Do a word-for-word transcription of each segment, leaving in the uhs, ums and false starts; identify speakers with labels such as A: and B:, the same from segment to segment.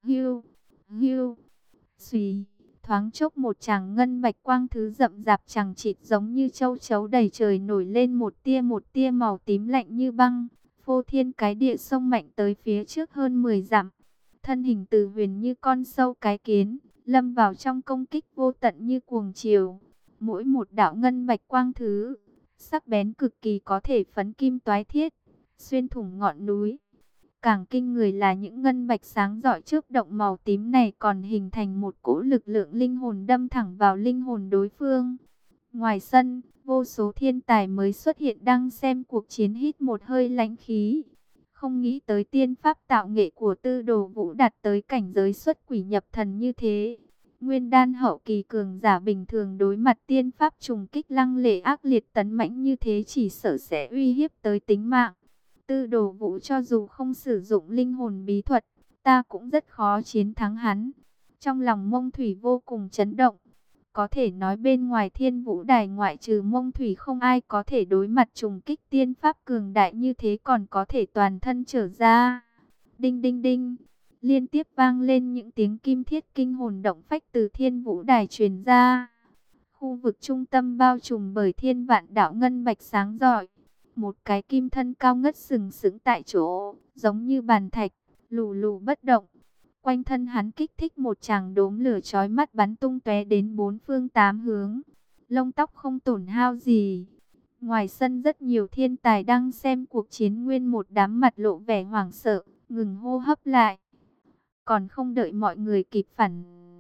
A: Hưu, hưu, xùy, thoáng chốc một tràng ngân bạch quang thứ rậm rạp chằng chịt giống như châu chấu đầy trời nổi lên một tia một tia màu tím lạnh như băng, phô thiên cái địa xông mạnh tới phía trước hơn mười dặm. Thân hình Từ Huyền như con sâu cái kiến, lâm vào trong công kích vô tận như cuồng chiều. Mỗi một đạo ngân bạch quang thứ, sắc bén cực kỳ có thể phấn kim toái thiết, xuyên thủng ngọn núi. Càng kinh người là những ngân bạch sáng rọi trước động màu tím này còn hình thành một cỗ lực lượng linh hồn đâm thẳng vào linh hồn đối phương. Ngoài sân, vô số thiên tài mới xuất hiện đang xem cuộc chiến hít một hơi lãnh khí. Không nghĩ tới tiên pháp tạo nghệ của Tư Đồ Vũ đạt tới cảnh giới xuất quỷ nhập thần như thế. Nguyên đan hậu kỳ cường giả bình thường đối mặt tiên pháp trùng kích lăng lệ ác liệt tấn mãnh như thế chỉ sợ sẽ uy hiếp tới tính mạng. Tư Đồ Vũ cho dù không sử dụng linh hồn bí thuật, ta cũng rất khó chiến thắng hắn. Trong lòng Mông Thủy vô cùng chấn động. Có thể nói bên ngoài Thiên Vũ Đài ngoại trừ Mông Thủy không ai có thể đối mặt trùng kích tiên pháp cường đại như thế còn có thể toàn thân trở ra. Đinh đinh đinh, liên tiếp vang lên những tiếng kim thiết kinh hồn động phách từ Thiên Vũ Đài truyền ra. Khu vực trung tâm bao trùm bởi thiên vạn đạo ngân bạch sáng rọi. Một cái kim thân cao ngất sừng sững tại chỗ, giống như bàn thạch, lù lù bất động. Quanh thân hắn kích thích một tràng đốm lửa chói mắt bắn tung tóe đến bốn phương tám hướng. Lông tóc không tổn hao gì. Ngoài sân rất nhiều thiên tài đang xem cuộc chiến nguyên một đám mặt lộ vẻ hoảng sợ, ngừng hô hấp lại. Còn không đợi mọi người kịp phản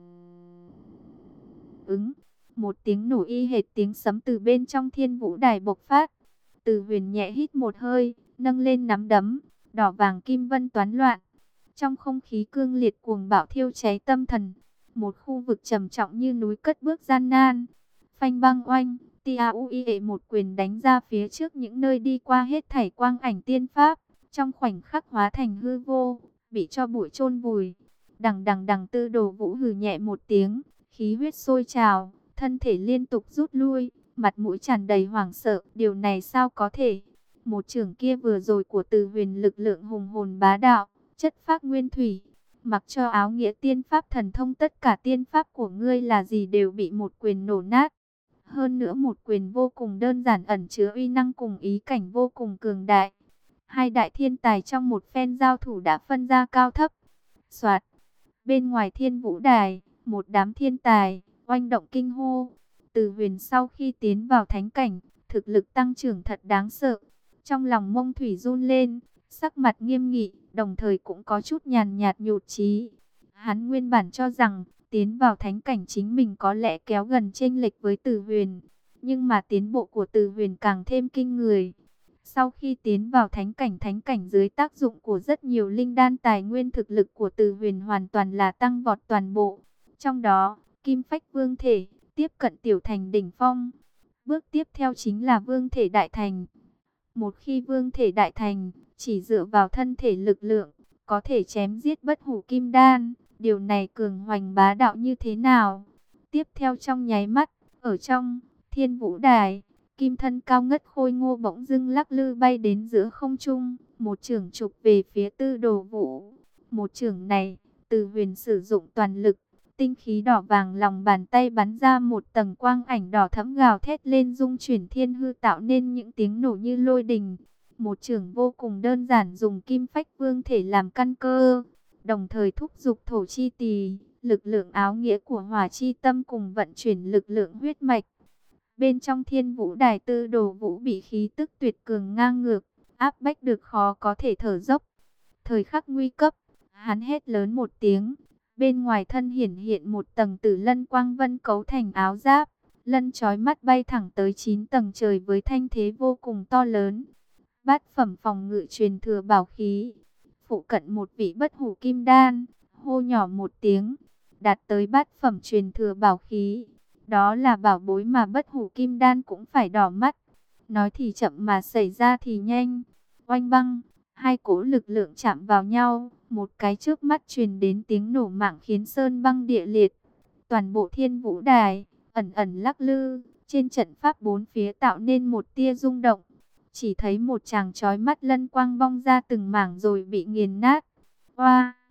A: ứng, một tiếng nổ y hệt tiếng sấm từ bên trong Thiên Vũ Đài bộc phát. Từ Huyền nhẹ hít một hơi, nâng lên nắm đấm, đỏ vàng kim vân toán loạn. Trong không khí cương liệt cuồng bạo thiêu cháy tâm thần, một khu vực trầm trọng như núi cất bước gian nan. Phanh băng oanh, tia uie một quyền đánh ra phía trước những nơi đi qua hết thảy quang ảnh tiên pháp, trong khoảnh khắc hóa thành hư vô, bị cho bụi chôn vùi. Đằng đằng đằng Tư Đồ Vũ hừ nhẹ một tiếng, khí huyết sôi trào, thân thể liên tục rút lui, mặt mũi tràn đầy hoảng sợ, điều này sao có thể? Một chưởng kia vừa rồi của Từ Huyền lực lượng hùng hồn bá đạo, chất phác nguyên thủy, mặc cho áo nghĩa tiên pháp thần thông tất cả tiên pháp của ngươi là gì đều bị một quyền nổ nát. Hơn nữa một quyền vô cùng đơn giản ẩn chứa uy năng cùng ý cảnh vô cùng cường đại. Hai đại thiên tài trong một phen giao thủ đã phân ra cao thấp. Soạt, bên ngoài Thiên Vũ Đài, một đám thiên tài, oanh động kinh hô. Từ Huyền sau khi tiến vào thánh cảnh, thực lực tăng trưởng thật đáng sợ. Trong lòng Mông Thủy run lên, sắc mặt nghiêm nghị, đồng thời cũng có chút nhàn nhạt nhụt chí. Hắn nguyên bản cho rằng, tiến vào thánh cảnh chính mình có lẽ kéo gần chênh lệch với Từ Huyền. Nhưng mà tiến bộ của Từ Huyền càng thêm kinh người. Sau khi tiến vào thánh cảnh thánh cảnh dưới tác dụng của rất nhiều linh đan tài nguyên thực lực của Từ Huyền hoàn toàn là tăng vọt toàn bộ. Trong đó, Kim Phách Vương Thể, tiếp cận tiểu thành đỉnh phong. Bước tiếp theo chính là Vương Thể Đại Thành. Một khi Vương Thể Đại Thành, chỉ dựa vào thân thể lực lượng, có thể chém giết bất hủ kim đan. Điều này cường hoành bá đạo như thế nào? Tiếp theo trong nháy mắt, ở trong Thiên Vũ Đài, kim thân cao ngất khôi ngô bỗng dưng lắc lư bay đến giữa không trung, một chưởng chụp về phía Tư Đồ Vũ. Một chưởng này, Từ Huyền sử dụng toàn lực, tinh khí đỏ vàng lòng bàn tay bắn ra một tầng quang ảnh đỏ thẫm gào thét lên dung chuyển thiên hư tạo nên những tiếng nổ như lôi đình. Một chưởng vô cùng đơn giản dùng Kim Phách Vương Thể làm căn cơ, đồng thời thúc giục thổ chi tỳ, lực lượng áo nghĩa của hỏa chi tâm cùng vận chuyển lực lượng huyết mạch. Bên trong Thiên Vũ Đài Tư Đồ Vũ bị khí tức tuyệt cường ngang ngược, áp bách được khó có thể thở dốc. Thời khắc nguy cấp, hắn hét lớn một tiếng, bên ngoài thân hiển hiện một tầng tử lân quang vân cấu thành áo giáp, lân chói mắt bay thẳng tới chín tầng trời với thanh thế vô cùng to lớn. Bát phẩm phòng ngự truyền thừa bảo khí, phụ cận một vị bất hủ kim đan, hô nhỏ một tiếng, đạt tới bát phẩm truyền thừa bảo khí. Đó là bảo bối mà bất hủ kim đan cũng phải đỏ mắt. Nói thì chậm mà xảy ra thì nhanh. Oanh băng, hai cỗ lực lượng chạm vào nhau, một cái trước mắt truyền đến tiếng nổ mạng khiến sơn băng địa liệt. Toàn bộ Thiên Vũ Đài ẩn ẩn lắc lư, trên trận pháp bốn phía tạo nên một tia rung động. Chỉ thấy một chàng chói mắt lân quang bong ra từng mảng rồi bị nghiền nát. Oa!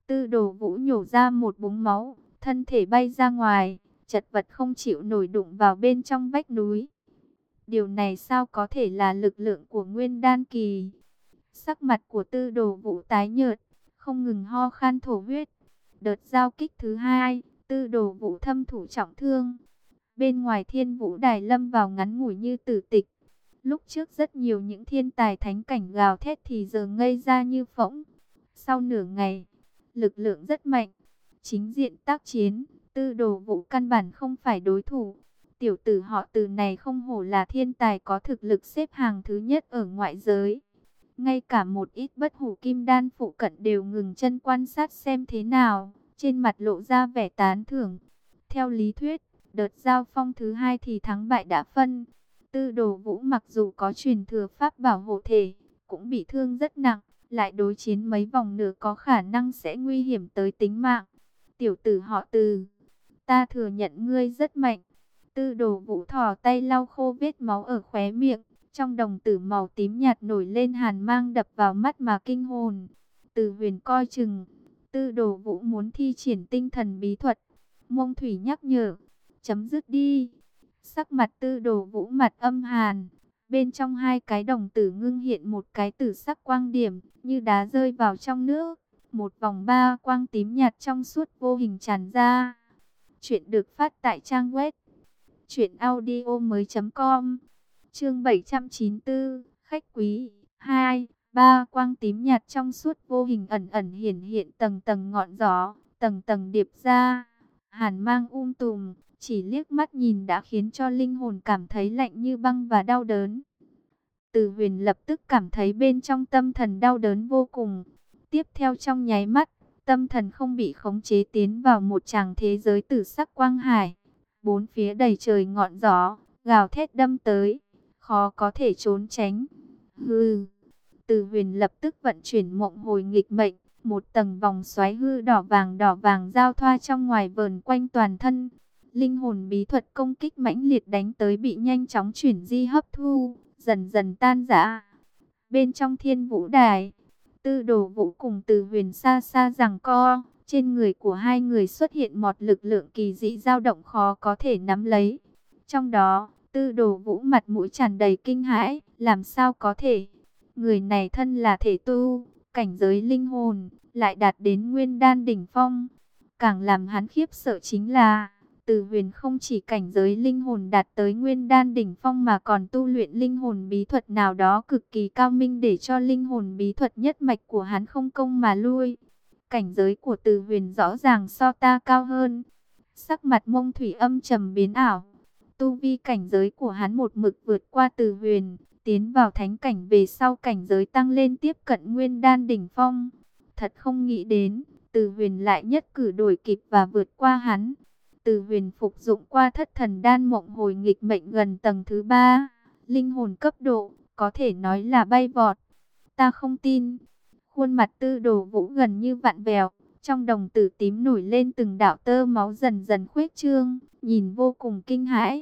A: Tư Đồ Vũ nhổ ra một búng máu, thân thể bay ra ngoài, chật vật không chịu nổi đụng vào bên trong vách núi. Điều này sao có thể là lực lượng của Nguyên Đan Kỳ? Sắc mặt của Tư Đồ Vũ tái nhợt, không ngừng ho khan thổ huyết. Đợt giao kích thứ hai, Tư Đồ Vũ thâm thụ trọng thương. Bên ngoài Thiên Vũ Đài lâm vào ngắn ngủi như tử tịch. Lúc trước rất nhiều những thiên tài thánh cảnh gào thét thì giờ ngây ra như phỗng. Sau nửa ngày, lực lượng rất mạnh. Chính diện tác chiến, Tư Đồ Vũ căn bản không phải đối thủ. Tiểu tử họ Từ này không hổ là thiên tài có thực lực xếp hàng thứ nhất ở ngoại giới. Ngay cả một ít bất hủ kim đan phụ cận đều ngừng chân quan sát xem thế nào, trên mặt lộ ra vẻ tán thưởng. Theo lý thuyết, đợt giao phong thứ hai thì thắng bại đã phân. Tư Đồ Vũ mặc dù có truyền thừa pháp bảo hộ thể, cũng bị thương rất nặng, lại đối chiến mấy vòng nữa có khả năng sẽ nguy hiểm tới tính mạng. Tiểu tử họ Từ, ta thừa nhận ngươi rất mạnh. Tư Đồ Vũ thò tay lau khô vết máu ở khóe miệng, trong đồng tử màu tím nhạt nổi lên hàn mang đập vào mắt mà kinh hồn. Từ Huyền coi chừng, Tư Đồ Vũ muốn thi triển tinh thần bí thuật. Mông Thủy nhắc nhở, chấm dứt đi. Sắc mặt Tư Đồ Vũ mặt âm hàn, bên trong hai cái đồng tử ngưng hiện một cái tử sắc quang điểm, như đá rơi vào trong nước. Một vòng ba quang tím nhạt trong suốt vô hình tràn ra. Chuyện được phát tại trang web truyện audio mới chấm com. Chương bảy trăm chín mươi tư, khách quý hai, ba quang tím nhạt trong suốt vô hình ẩn ẩn hiển hiện tầng tầng ngọn gió, tầng tầng điệp ra, hàn mang um tùm, chỉ liếc mắt nhìn đã khiến cho linh hồn cảm thấy lạnh như băng và đau đớn. Từ Huyền lập tức cảm thấy bên trong tâm thần đau đớn vô cùng. Tiếp theo trong nháy mắt, tâm thần không bị khống chế tiến vào một tràng thế giới tử sắc quang hải. Bốn phía đầy trời ngọn gió, gào thét đâm tới, khó có thể trốn tránh. Hư, Từ Huyền lập tức vận chuyển mộng hồi nghịch mệnh, một tầng vòng xoáy hư đỏ vàng đỏ vàng giao thoa trong ngoài vờn quanh toàn thân. Linh hồn bí thuật công kích mãnh liệt đánh tới bị nhanh chóng chuyển di hấp thu, dần dần tan rã. Bên trong Thiên Vũ Đài, Tư Đồ Vũ cùng Từ Huyền xa xa giằng co, trên người của hai người xuất hiện một lực lượng kỳ dị dao động khó có thể nắm lấy. Trong đó, Tư Đồ Vũ mặt mũi tràn đầy kinh hãi, làm sao có thể? Người này thân là thể tu, cảnh giới linh hồn, lại đạt đến nguyên đan đỉnh phong. Càng làm hắn khiếp sợ chính là, Từ Huyền không chỉ cảnh giới linh hồn đạt tới nguyên đan đỉnh phong mà còn tu luyện linh hồn bí thuật nào đó cực kỳ cao minh để cho linh hồn bí thuật nhất mạch của hắn không công mà lui. Cảnh giới của Từ Huyền rõ ràng so ta cao hơn. Sắc mặt Mông Thủy âm trầm biến ảo. Tu vi cảnh giới của hắn một mực vượt qua Từ Huyền, tiến vào thánh cảnh về sau cảnh giới tăng lên tiếp cận nguyên đan đỉnh phong. Thật không nghĩ đến, Từ Huyền lại nhất cử đổi kịp và vượt qua hắn. Từ Huyền phục dụng qua thất thần đan mộng hồi nghịch mệnh gần tầng thứ ba, linh hồn cấp độ, có thể nói là bay vọt. Ta không tin. Khuôn mặt Tư Đồ Vũ gần như vặn vẹo, trong đồng tử tím nổi lên từng đạo tơ máu dần dần khuếch trương, nhìn vô cùng kinh hãi.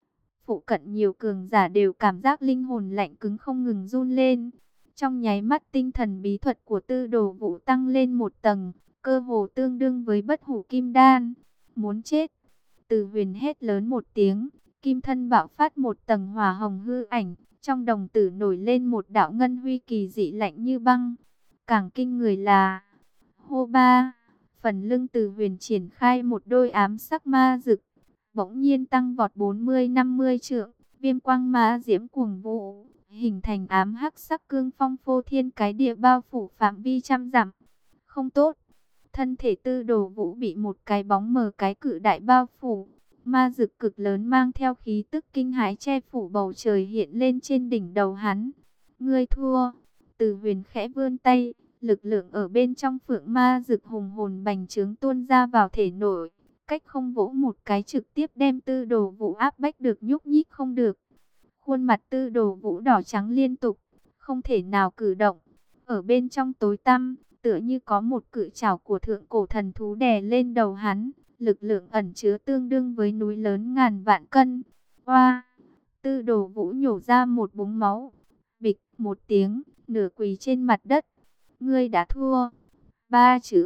A: Phụ cận nhiều cường giả đều cảm giác linh hồn lạnh cứng không ngừng run lên. Trong nháy mắt tinh thần bí thuật của Tư Đồ Vũ tăng lên một tầng, cơ hồ tương đương với bất hủ kim đan. Muốn chết. Từ Huyền hét lớn một tiếng, kim thân bạo phát một tầng hỏa hồng hư ảnh, trong đồng tử nổi lên một đạo ngân huy kỳ dị lạnh như băng. Càng kinh người là, hô ba, phần lưng Từ Huyền triển khai một đôi ám sắc ma dực, bỗng nhiên tăng vọt bốn mươi năm mươi trượng, viêm quang ma diễm cuồng vũ, hình thành ám hắc sắc cương phong phô thiên cái địa bao phủ phạm vi trăm dặm. Không tốt, thân thể Tư Đồ Vũ bị một cái bóng mờ cái cự đại bao phủ, ma dực cực lớn mang theo khí tức kinh hãi che phủ bầu trời hiện lên trên đỉnh đầu hắn. Ngươi thua. Từ Huyền khẽ vươn tay, lực lượng ở bên trong phượng ma dực hùng hồn bành trướng tuôn ra vào thể nội, cách không vỗ một cái trực tiếp đem Tư Đồ Vũ áp bách được nhúc nhích không được. Khuôn mặt Tư Đồ Vũ đỏ trắng liên tục, không thể nào cử động. Ở bên trong tối tăm, tựa như có một cự trảo của thượng cổ thần thú đè lên đầu hắn, lực lượng ẩn chứa tương đương với núi lớn ngàn vạn cân. Oa! Tư Đồ Vũ nhổ ra một búng máu, bịch một tiếng, nửa quỳ trên mặt đất. Ngươi đã thua. Ba chữ,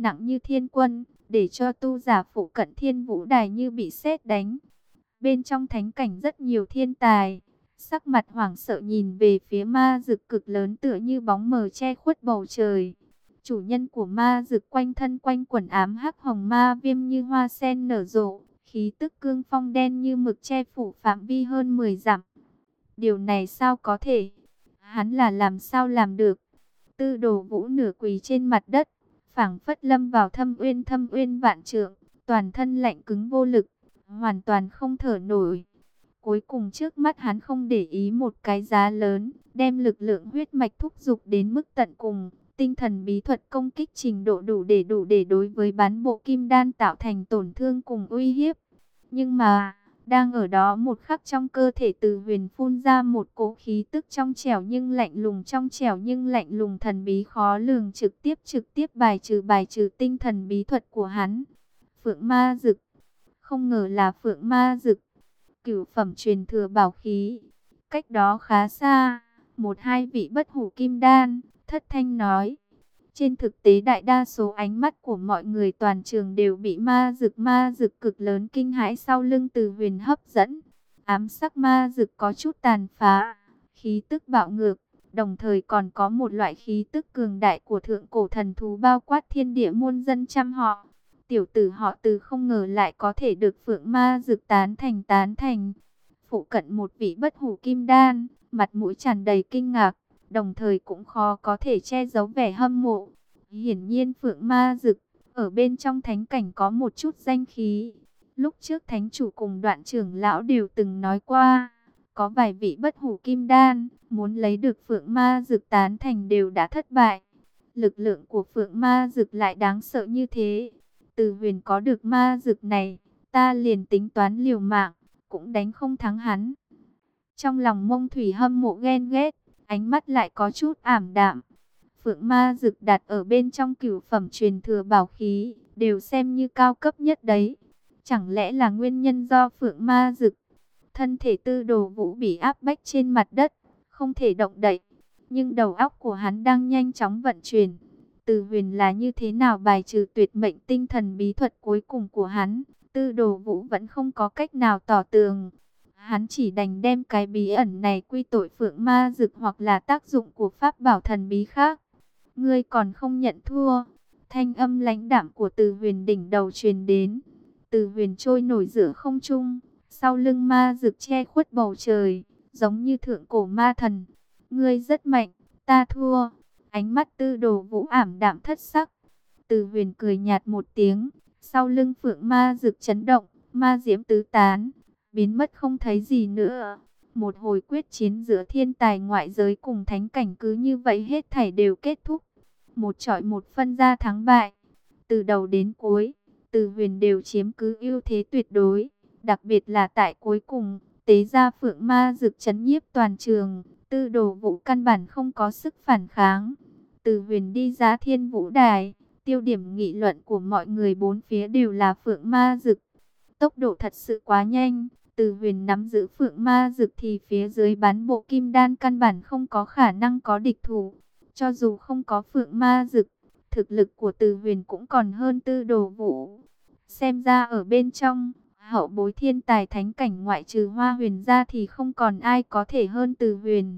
A: nặng như thiên quân, để cho tu giả phụ cận thiên vũ đài như bị sét đánh. Bên trong thánh cảnh rất nhiều thiên tài, sắc mặt hoảng sợ nhìn về phía ma dực cực lớn tựa như bóng mờ che khuất bầu trời. Chủ nhân của ma dực quanh thân quanh quần ám hắc hồng ma viêm như hoa sen nở rộ, khí tức cương phong đen như mực che phủ phạm vi hơn mười dặm. Điều này sao có thể? Hắn là làm sao làm được? Tư Đồ Vũ nửa quỳ trên mặt đất, phảng phất lâm vào thâm uyên thâm uyên vạn trượng, toàn thân lạnh cứng vô lực, hoàn toàn không thở nổi. Cuối cùng trước mắt hắn không để ý một cái giá lớn, đem lực lượng huyết mạch thúc dục đến mức tận cùng, tinh thần bí thuật công kích trình độ đủ để đủ để đối với bán bộ kim đan tạo thành tổn thương cùng uy hiếp. Nhưng mà, đang ở đó một khắc trong cơ thể Từ Huyền phun ra một cỗ khí tức trong trẻo nhưng lạnh lùng, trong trẻo nhưng lạnh lùng thần bí khó lường, trực tiếp trực tiếp bài trừ bài trừ tinh thần bí thuật của hắn. Phượng Ma Dực, không ngờ là Phượng Ma Dực, cửu phẩm truyền thừa bảo khí. Cách đó khá xa, một hai vị bất hủ kim đan, thất thanh nói. Trên thực tế đại đa số ánh mắt của mọi người toàn trường đều bị ma dực ma dực cực lớn kinh hãi sau lưng Từ Huyền hấp dẫn. Ám sắc ma dực có chút tàn phá, khí tức bạo ngược, đồng thời còn có một loại khí tức cường đại của thượng cổ thần thú bao quát thiên địa muôn dân trăm họ. Tiểu tử họ Từ không ngờ lại có thể được Phượng Ma Dực tán thành tán thành. Phụ cận một vị bất hủ kim đan, mặt mũi tràn đầy kinh ngạc, đồng thời cũng khó có thể che giấu vẻ hâm mộ. Hiển nhiên Phượng Ma Dực ở bên trong thánh cảnh có một chút danh khí. Lúc trước thánh chủ cùng Đoạn trưởng lão đều từng nói qua, có vài vị bất hủ kim đan muốn lấy được Phượng Ma Dực tán thành đều đã thất bại. Lực lượng của Phượng Ma Dực lại đáng sợ như thế. Từ Huyền có được ma dực này, ta liền tính toán liều mạng, cũng đánh không thắng hắn. Trong lòng Mông Thủy hâm mộ ghen ghét, ánh mắt lại có chút ảm đạm. Phượng ma dực đặt ở bên trong cửu phẩm truyền thừa bảo khí, đều xem như cao cấp nhất đấy. Chẳng lẽ là nguyên nhân do Phượng ma dực? Thân thể Tư Đồ Vũ bị áp bách trên mặt đất, không thể động đậy. Nhưng đầu óc của hắn đang nhanh chóng vận chuyển. Từ Huyền là như thế nào bài trừ tuyệt mệnh tinh thần bí thuật cuối cùng của hắn, Tư Đồ Vũ vẫn không có cách nào tỏ tường. Hắn chỉ đành đem cái bí ẩn này quy tội Phượng Ma Dực hoặc là tác dụng của pháp bảo thần bí khác. Ngươi còn không nhận thua. Thanh âm lãnh đạm của Từ Huyền đỉnh đầu truyền đến. Từ Huyền trôi nổi giữa không trung, sau lưng ma dực che khuất bầu trời, giống như thượng cổ ma thần. Ngươi rất mạnh, ta thua. Ánh mắt Tư Đồ Vũ ảm đạm thất sắc. Từ Huyền cười nhạt một tiếng, sau lưng Phượng ma dực chấn động, ma diễm tứ tán, biến mất không thấy gì nữa. Một hồi quyết chiến giữa thiên tài ngoại giới cùng thánh cảnh cứ như vậy hết thảy đều kết thúc. Một chọi một phân ra thắng bại. Từ đầu đến cuối, Từ Huyền đều chiếm cứ ưu thế tuyệt đối. Đặc biệt là tại cuối cùng, tế ra Phượng ma dực chấn nhiếp toàn trường. Tư Đồ Vũ căn bản không có sức phản kháng. Từ Huyền đi ra thiên vũ đài, tiêu điểm nghị luận của mọi người bốn phía đều là Phượng ma dực. Tốc độ thật sự quá nhanh. Từ Huyền nắm giữ Phượng ma dực thì phía dưới bán bộ kim đan căn bản không có khả năng có địch thủ. Cho dù không có Phượng ma dực, thực lực của Từ Huyền cũng còn hơn Tư Đồ Vũ. Xem ra ở bên trong hậu bối thiên tài thánh cảnh ngoại trừ Hoa Huyền ra thì không còn ai có thể hơn Từ Huyền.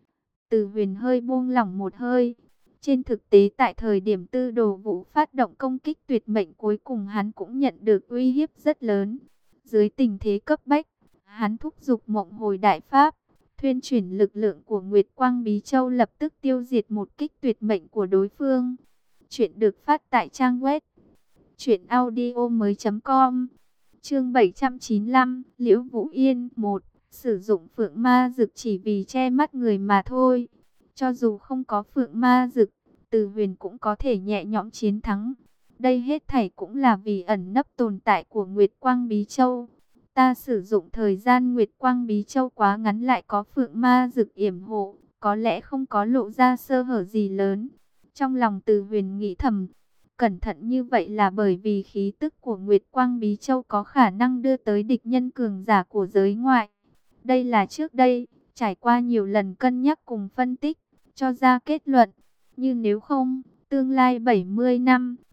A: Từ Huyền hơi buông lỏng một hơi. Trên thực tế tại thời điểm Tư Đồ Vũ phát động công kích tuyệt mệnh cuối cùng hắn cũng nhận được uy hiếp rất lớn. Dưới tình thế cấp bách, hắn thúc giục Mộng Hồi Đại Pháp, thuyên chuyển lực lượng của Nguyệt Quang Bí Châu lập tức tiêu diệt một kích tuyệt mệnh của đối phương. Chuyện được phát tại trang web truyện audio mới chấm com. Chương bảy trăm chín mươi lăm, Liễu Vũ Yên một. Sử dụng Phượng ma dực chỉ vì che mắt người mà thôi. Cho dù không có Phượng ma dực, Từ Huyền cũng có thể nhẹ nhõm chiến thắng. Đây hết thảy cũng là vì ẩn nấp tồn tại của Nguyệt Quang Bí Châu. Ta sử dụng thời gian Nguyệt Quang Bí Châu quá ngắn lại có Phượng ma dực yểm hộ, có lẽ không có lộ ra sơ hở gì lớn. Trong lòng Từ Huyền nghĩ thầm, cẩn thận như vậy là bởi vì khí tức của Nguyệt Quang Bí Châu có khả năng đưa tới địch nhân cường giả của giới ngoại. Đây là trước đây, trải qua nhiều lần cân nhắc cùng phân tích, cho ra kết luận. Như nếu không, tương lai bảy mươi năm,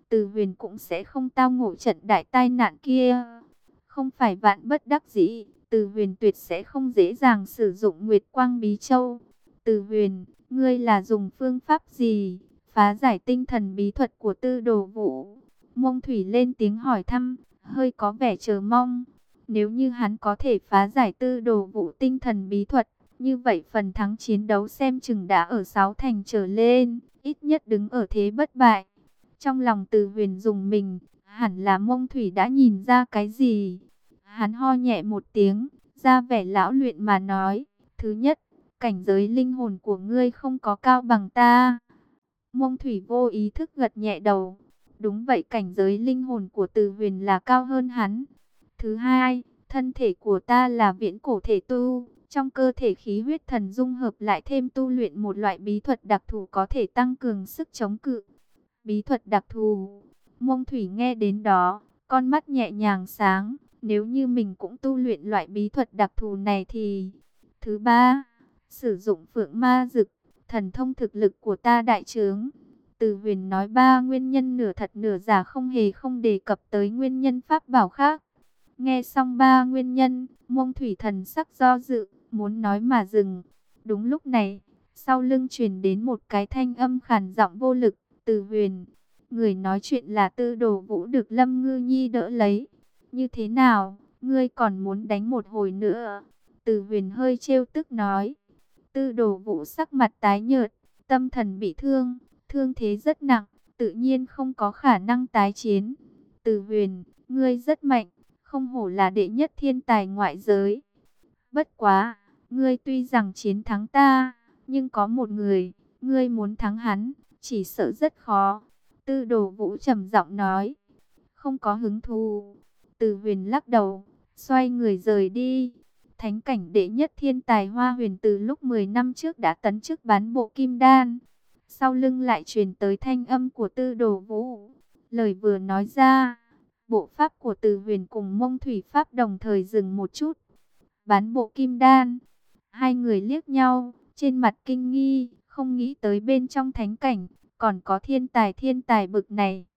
A: Từ Huyền cũng sẽ không tao ngộ trận đại tai nạn kia. Không phải vạn bất đắc dĩ, Từ Huyền tuyệt sẽ không dễ dàng sử dụng Nguyệt Quang Bí Châu. Từ Huyền, ngươi là dùng phương pháp gì phá giải tinh thần bí thuật của Tư Đồ Vũ? Mông Thủy lên tiếng hỏi thăm, hơi có vẻ chờ mong. Nếu như hắn có thể phá giải Tư Đồ Vũ tinh thần bí thuật, như vậy phần thắng chiến đấu xem chừng đã ở sáu thành trở lên, ít nhất đứng ở thế bất bại. Trong lòng Từ Huyền dùng mình, hẳn là Mông Thủy đã nhìn ra cái gì. Hắn ho nhẹ một tiếng, ra vẻ lão luyện mà nói, thứ nhất, cảnh giới linh hồn của ngươi không có cao bằng ta. Mông Thủy vô ý thức gật nhẹ đầu. Đúng vậy, cảnh giới linh hồn của Từ Huyền là cao hơn hắn. Thứ hai, thân thể của ta là viễn cổ thể tu. Trong cơ thể khí huyết thần dung hợp lại thêm tu luyện một loại bí thuật đặc thù có thể tăng cường sức chống cự. Bí thuật đặc thù. Mông Thủy nghe đến đó, con mắt nhẹ nhàng sáng. Nếu như mình cũng tu luyện loại bí thuật đặc thù này thì... Thứ ba, sử dụng phượng ma dực, thần thông thực lực của ta đại trướng. Từ Huyền nói ba nguyên nhân nửa thật nửa giả, không hề không đề cập tới nguyên nhân pháp bảo khác. Nghe xong ba nguyên nhân, Mông Thủy thần sắc do dự, muốn nói mà dừng. Đúng lúc này, sau lưng truyền đến một cái thanh âm khàn giọng vô lực. Từ Huyền, người nói chuyện là Tư Đồ Vũ, được Lâm Ngư Nhi đỡ lấy. Như thế nào, ngươi còn muốn đánh một hồi nữa? Từ Huyền hơi trêu tức nói. Tư Đồ Vũ sắc mặt tái nhợt, tâm thần bị thương, thương thế rất nặng, tự nhiên không có khả năng tái chiến. Từ Huyền, ngươi rất mạnh, không hổ là đệ nhất thiên tài ngoại giới. Bất quá, ngươi tuy rằng chiến thắng ta, nhưng có một người, ngươi muốn thắng hắn, chỉ sợ rất khó. Tư Đồ Vũ trầm giọng nói. Không có hứng thú. Từ Huyền lắc đầu, xoay người rời đi. Thánh cảnh đệ nhất thiên tài Hoa Huyền từ lúc mười năm trước đã tấn chức bán bộ kim đan. Sau lưng lại truyền tới thanh âm của Tư Đồ Vũ. Lời vừa nói ra, bộ pháp của Từ Huyền cùng Mông Thủy pháp đồng thời dừng một chút. Bán bộ kim đan. Hai người liếc nhau, trên mặt kinh nghi, không nghĩ tới bên trong thánh cảnh còn có thiên tài thiên tài bực này.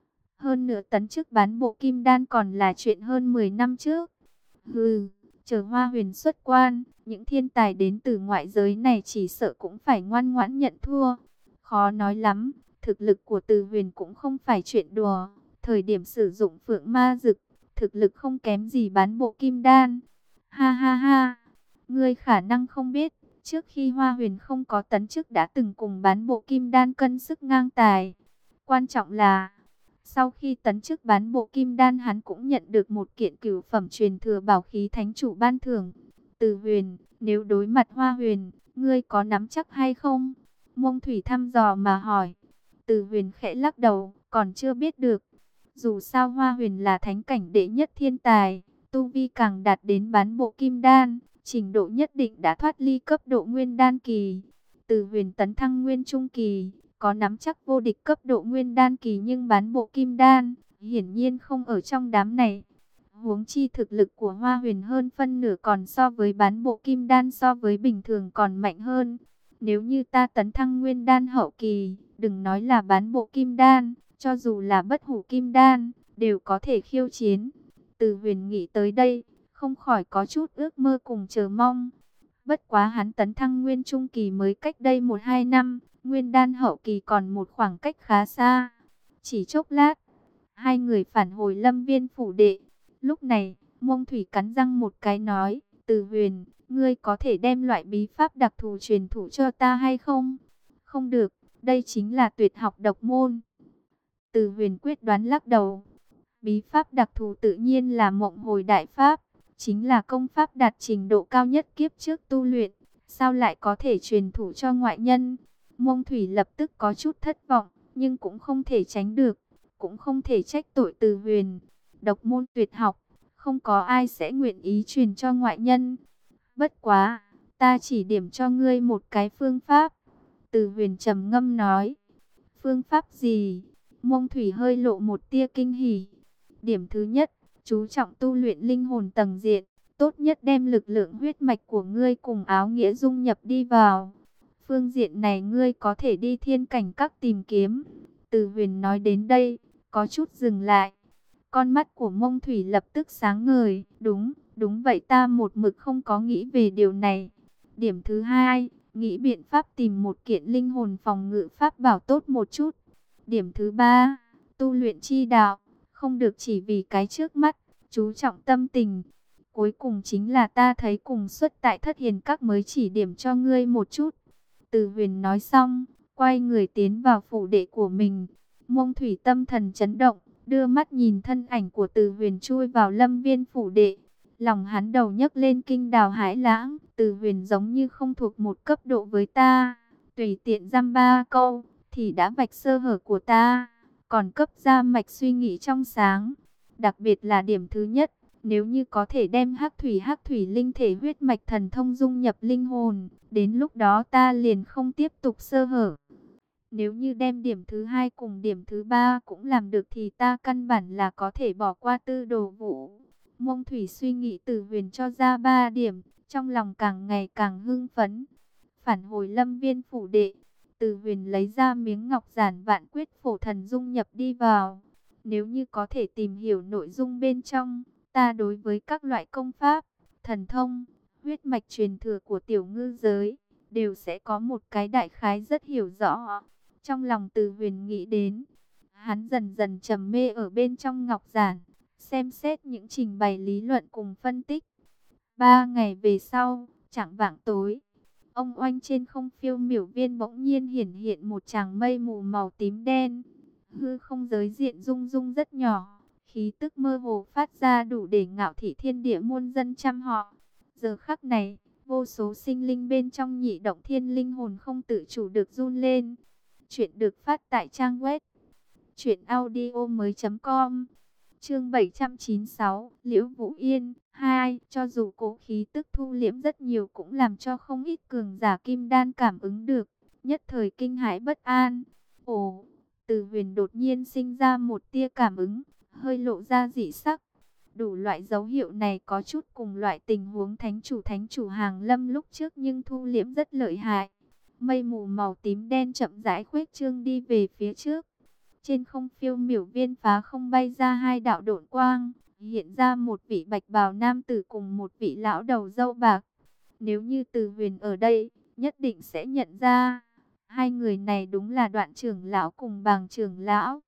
A: Hơn nữa tấn chức bán bộ kim đan còn là chuyện hơn mười năm trước. Hừ, chờ Hoa Huyền xuất quan, những thiên tài đến từ ngoại giới này chỉ sợ cũng phải ngoan ngoãn nhận thua. Khó nói lắm, thực lực của Từ Huyền cũng không phải chuyện đùa. Thời điểm sử dụng phượng ma dực, thực lực không kém gì bán bộ kim đan. Ha ha ha, ngươi khả năng không biết, trước khi Hoa Huyền không có tấn chức đã từng cùng bán bộ kim đan cân sức ngang tài. Quan trọng là, sau khi tấn chức bán bộ kim đan hắn cũng nhận được một kiện cửu phẩm truyền thừa bảo khí thánh chủ ban thưởng. Từ Huyền, nếu đối mặt Hoa Huyền, ngươi có nắm chắc hay không? Mông Thủy thăm dò mà hỏi. Từ Huyền khẽ lắc đầu, còn chưa biết được. Dù sao Hoa Huyền là thánh cảnh đệ nhất thiên tài, tu vi càng đạt đến bán bộ kim đan, trình độ nhất định đã thoát ly cấp độ nguyên đan kỳ. Từ Huyền tấn thăng nguyên trung kỳ, có nắm chắc vô địch cấp độ nguyên đan kỳ, nhưng bán bộ kim đan hiển nhiên không ở trong đám này. Huống chi thực lực của Hoa Huyền hơn phân nửa còn so với bán bộ kim đan so với bình thường còn mạnh hơn. Nếu như ta tấn thăng nguyên đan hậu kỳ, đừng nói là bán bộ kim đan, cho dù là bất hủ kim đan, đều có thể khiêu chiến. Từ Huyền nghĩ tới đây, không khỏi có chút ước mơ cùng chờ mong. Bất quá hắn tấn thăng nguyên trung kỳ mới cách đây một hai năm, nguyên đan hậu kỳ còn một khoảng cách khá xa. Chỉ chốc lát, hai người phản hồi Lâm Viên phủ đệ. Lúc này, Mông Thủy cắn răng một cái nói, Từ Huyền, ngươi có thể đem loại bí pháp đặc thù truyền thụ cho ta hay không? Không được, đây chính là tuyệt học độc môn. Từ Huyền quyết đoán lắc đầu. Bí pháp đặc thù tự nhiên là Mộng Hồi Đại Pháp, chính là công pháp đạt trình độ cao nhất kiếp trước tu luyện, sao lại có thể truyền thụ cho ngoại nhân? Mông Thủy lập tức có chút thất vọng, nhưng cũng không thể tránh được, cũng không thể trách tội Từ Huyền. Độc môn tuyệt học, không có ai sẽ nguyện ý truyền cho ngoại nhân. Bất quá, ta chỉ điểm cho ngươi một cái phương pháp. Từ Huyền trầm ngâm nói. Phương pháp gì? Mông Thủy hơi lộ một tia kinh hỉ. Điểm thứ nhất, chú trọng tu luyện linh hồn tầng diện. Tốt nhất đem lực lượng huyết mạch của ngươi cùng áo nghĩa dung nhập đi vào. Phương diện này ngươi có thể đi thiên cảnh các tìm kiếm. Từ Huyền nói đến đây, có chút dừng lại. Con mắt của Mông Thủy lập tức sáng ngời, đúng, đúng vậy, ta một mực không có nghĩ về điều này. Điểm thứ hai, nghĩ biện pháp tìm một kiện linh hồn phòng ngự pháp bảo tốt một chút. Điểm thứ ba, tu luyện chi đạo, không được chỉ vì cái trước mắt, chú trọng tâm tình. Cuối cùng chính là ta thấy cùng xuất tại Thất Hiền Các mới chỉ điểm cho ngươi một chút. Từ Huyền nói xong, quay người tiến vào phủ đệ của mình. Mông Thủy tâm thần chấn động, đưa mắt nhìn thân ảnh của Từ Huyền chui vào Lâm Viên phủ đệ. Lòng hắn đầu nhấc lên kinh đào hải lãng, Từ Huyền giống như không thuộc một cấp độ với ta. Tùy tiện dăm ba câu, thì đã vạch sơ hở của ta, còn cấp ra mạch suy nghĩ trong sáng. Đặc biệt là điểm thứ nhất, nếu như có thể đem hắc thủy hắc thủy linh thể huyết mạch thần thông dung nhập linh hồn, đến lúc đó ta liền không tiếp tục sơ hở. Nếu như đem điểm thứ hai cùng điểm thứ ba cũng làm được thì ta căn bản là có thể bỏ qua Tư Đồ Vũ. Mông Thủy suy nghĩ Từ Huyền cho ra ba điểm, trong lòng càng ngày càng hưng phấn. Phản hồi Lâm Viên phủ đệ, Từ Huyền lấy ra miếng ngọc giản vạn quyết phổ thần dung nhập đi vào. Nếu như có thể tìm hiểu nội dung bên trong, ta đối với các loại công pháp, thần thông, huyết mạch truyền thừa của tiểu ngư giới, đều sẽ có một cái đại khái rất hiểu rõ. Trong lòng Từ Huyền nghĩ đến, hắn dần dần trầm mê ở bên trong ngọc giản, xem xét những trình bày lý luận cùng phân tích. Ba ngày về sau, chạng vạng tối, ông oanh trên không phiêu miểu viên bỗng nhiên hiển hiện một tràng mây mù màu tím đen. Hư không giới diện rung rung rất nhỏ, khí tức mơ hồ phát ra đủ để ngạo thị thiên địa muôn dân trăm họ. Giờ khắc này, vô số sinh linh bên trong nhị động thiên linh hồn không tự chủ được run lên. Chuyện được phát tại trang web truyện audio mới chấm com. Chương bảy trăm chín mươi sáu, Liễu Vũ Yên hai. Cho dù cố khí tức thu liễm rất nhiều cũng làm cho không ít cường giả kim đan cảm ứng được, nhất thời kinh hãi bất an. Ồ, Từ Huyền đột nhiên sinh ra một tia cảm ứng, hơi lộ ra dị sắc. Đủ loại dấu hiệu này có chút cùng loại tình huống thánh chủ thánh chủ hàng lâm lúc trước, nhưng thu liễm rất lợi hại. Mây mù màu tím đen chậm rãi khuếch trương đi về phía trước. Trên không phiêu miểu viên phá không bay ra hai đạo độn quang, hiện ra một vị bạch bào nam tử cùng một vị lão đầu râu bạc. Nếu như Từ Huyền ở đây, nhất định sẽ nhận ra, hai người này đúng là Đoạn trưởng lão cùng Bàng trưởng lão.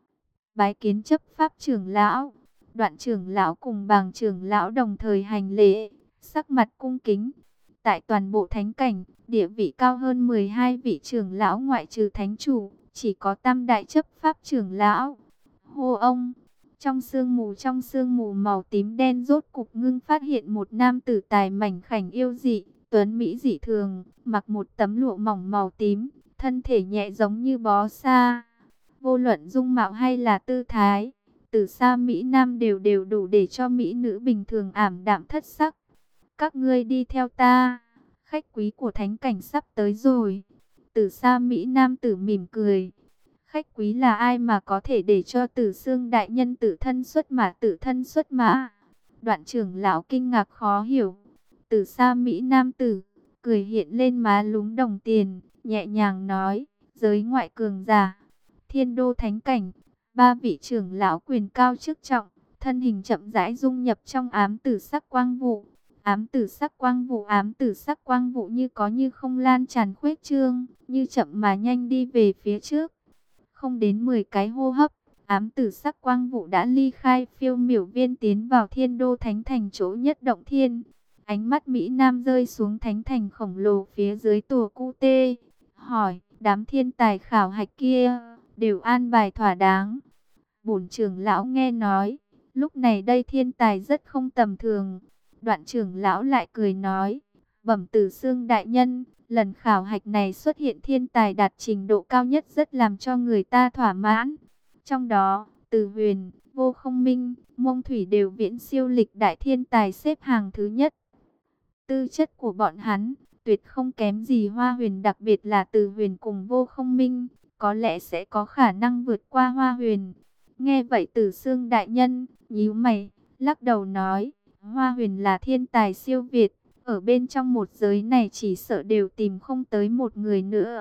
A: Bái kiến chấp pháp trưởng lão. Đoạn trưởng lão cùng Bàng trưởng lão đồng thời hành lễ, sắc mặt cung kính. Tại toàn bộ thánh cảnh, địa vị cao hơn mười hai vị trưởng lão ngoại trừ thánh chủ, chỉ có tam đại chấp pháp trưởng lão. Hô ông, trong sương mù trong sương mù màu tím đen rốt cục ngưng phát hiện một nam tử tài mảnh khảnh yêu dị, tuấn mỹ dị thường, mặc một tấm lụa mỏng màu tím, thân thể nhẹ giống như bó sa. Vô luận dung mạo hay là tư thái, từ xa Mỹ Nam đều đều đủ để cho mỹ nữ bình thường ảm đạm thất sắc. Các ngươi đi theo ta, khách quý của thánh cảnh sắp tới rồi. Từ xa Mỹ Nam tử mỉm cười. Khách quý là ai mà có thể để cho Tử Xương đại nhân tự thân xuất mã tự thân xuất mã? Đoạn trưởng lão kinh ngạc khó hiểu. Từ xa Mỹ Nam tử cười hiện lên má lúm đồng tiền, nhẹ nhàng nói, giới ngoại cường giả, thiên đô thánh cảnh, ba vị trưởng lão quyền cao chức trọng, thân hình chậm rãi dung nhập trong ám tử sắc quang vụ. Ám tử sắc quang vụ, ám tử sắc quang vụ như có như không lan tràn khuếch trương, như chậm mà nhanh đi về phía trước. Không đến mười cái hô hấp, ám tử sắc quang vụ đã ly khai phiêu miểu viên tiến vào thiên đô thánh thành chỗ nhất động thiên. Ánh mắt Mỹ Nam rơi xuống thánh thành khổng lồ phía dưới tùa cu tê, hỏi, đám thiên tài khảo hạch kia, đều an bài thỏa đáng. Bổn trưởng lão nghe nói, lúc này đây thiên tài rất không tầm thường. Đoạn trưởng lão lại cười nói, bẩm Tử Xương đại nhân, lần khảo hạch này xuất hiện thiên tài đạt trình độ cao nhất rất làm cho người ta thỏa mãn. Trong đó, Từ Huyền, Vô Không Minh, Mông Thủy đều viễn siêu lịch đại thiên tài xếp hàng thứ nhất. Tư chất của bọn hắn, tuyệt không kém gì Hoa Huyền, đặc biệt là Từ Huyền cùng Vô Không Minh, có lẽ sẽ có khả năng vượt qua Hoa Huyền. Nghe vậy Tử Xương đại nhân, nhíu mày, lắc đầu nói, Hoa Huyền là thiên tài siêu việt, ở bên trong một giới này chỉ sợ đều tìm không tới một người nữa.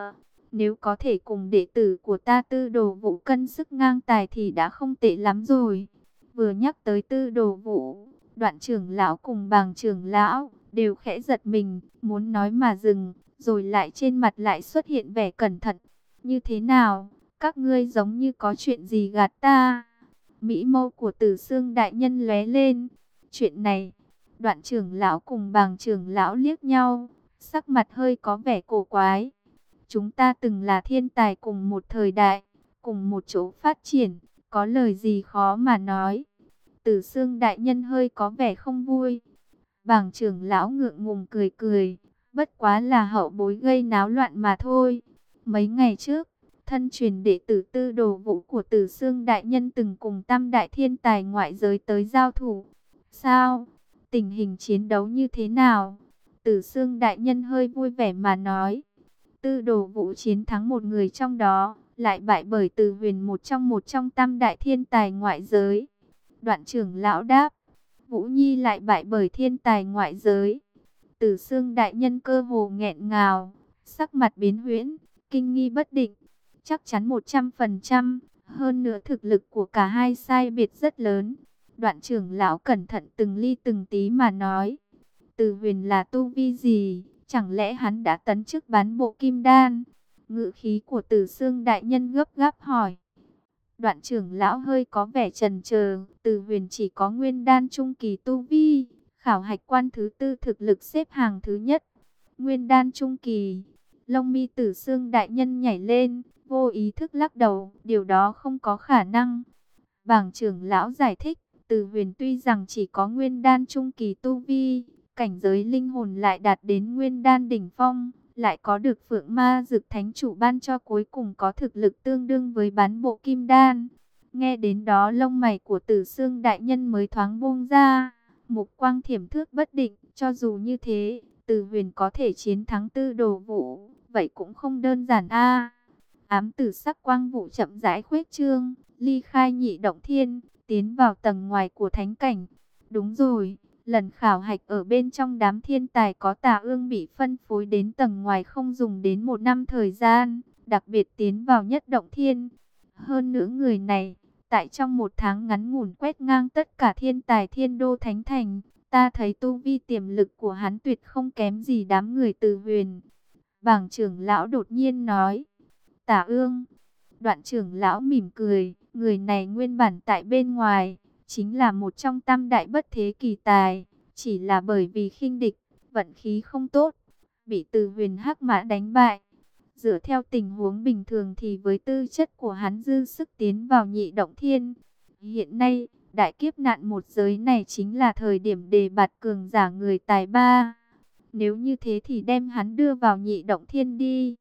A: Nếu có thể cùng đệ tử của ta Tư Đồ Vũ cân sức ngang tài thì đã không tệ lắm rồi. Vừa nhắc tới Tư Đồ Vũ, Đoạn trưởng lão cùng Bàng trưởng lão đều khẽ giật mình, muốn nói mà dừng, rồi lại trên mặt lại xuất hiện vẻ cẩn thận. Như thế nào? Các ngươi giống như có chuyện gì gạt ta? Mỹ mâu của Tử Xương đại nhân lóe lên. Chuyện này, Đoạn trưởng lão cùng Bàng trưởng lão liếc nhau, sắc mặt hơi có vẻ cổ quái. Chúng ta từng là thiên tài cùng một thời đại, cùng một chỗ phát triển, có lời gì khó mà nói. Tử Xương đại nhân hơi có vẻ không vui. Bàng trưởng lão ngượng ngùng cười cười, bất quá là hậu bối gây náo loạn mà thôi. Mấy ngày trước, thân truyền đệ tử Tư Đồ Vũ của Tử Xương đại nhân từng cùng tam đại thiên tài ngoại giới tới giao thủ. Sao? Tình hình chiến đấu như thế nào? Tử Xương đại nhân hơi vui vẻ mà nói. Tư Đồ Vũ chiến thắng một người trong đó, lại bại bởi Từ Huyền một trong một trong tam đại thiên tài ngoại giới. Đoạn trưởng lão đáp, Vũ Nhi lại bại bởi thiên tài ngoại giới. Tử Xương đại nhân cơ hồ nghẹn ngào, sắc mặt biến huyễn, kinh nghi bất định. Chắc chắn một trăm phần trăm, hơn nữa thực lực của cả hai sai biệt rất lớn. Đoạn trưởng lão cẩn thận từng ly từng tí mà nói, Từ Huyền là tu vi gì? Chẳng lẽ hắn đã tấn chức bán bộ kim đan? Ngữ khí của Tử Xương đại nhân gấp gáp hỏi. Đoạn trưởng lão hơi có vẻ chần chờ. Từ Huyền chỉ có nguyên đan trung kỳ tu vi, khảo hạch quan thứ tư thực lực xếp hàng thứ nhất. Nguyên đan trung kỳ. Lông mi Tử Xương đại nhân nhảy lên, vô ý thức lắc đầu, điều đó không có khả năng. Bàng trưởng lão giải thích, Từ Huyền tuy rằng chỉ có nguyên đan trung kỳ tu vi, cảnh giới linh hồn lại đạt đến nguyên đan đỉnh phong, lại có được Phượng Ma Dực Thánh Chủ ban cho, cuối cùng có thực lực tương đương với bán bộ kim đan. Nghe đến đó lông mày của Tử Xương đại nhân mới thoáng buông ra, mục quang thiểm thước bất định. Cho dù như thế, Từ Huyền có thể chiến thắng Tư Đồ Vũ, vậy cũng không đơn giản a. Ám tử sắc quang vụ chậm rãi khuếch trương, ly khai nhị động thiên, tiến vào tầng ngoài của thánh cảnh. Đúng rồi. Lần khảo hạch ở bên trong đám thiên tài có Tà Ương bị phân phối đến tầng ngoài không dùng đến một năm thời gian, đặc biệt tiến vào nhất động thiên. Hơn nữa người này, tại trong một tháng ngắn ngủn quét ngang tất cả thiên tài thiên đô thánh thành, ta thấy tu vi tiềm lực của hắn tuyệt không kém gì đám người Từ Huyền. Bàng trưởng lão đột nhiên nói, Tà Ương. Đoạn trưởng lão mỉm cười, người này nguyên bản tại bên ngoài chính là một trong tam đại bất thế kỳ tài, chỉ là bởi vì khinh địch, vận khí không tốt, bị Từ Huyền hắc mã đánh bại. Dựa theo tình huống bình thường thì với tư chất của hắn dư sức tiến vào nhị động thiên. Hiện nay, đại kiếp nạn một giới này chính là thời điểm đề bạt cường giả người tài ba. Nếu như thế thì đem hắn đưa vào nhị động thiên đi.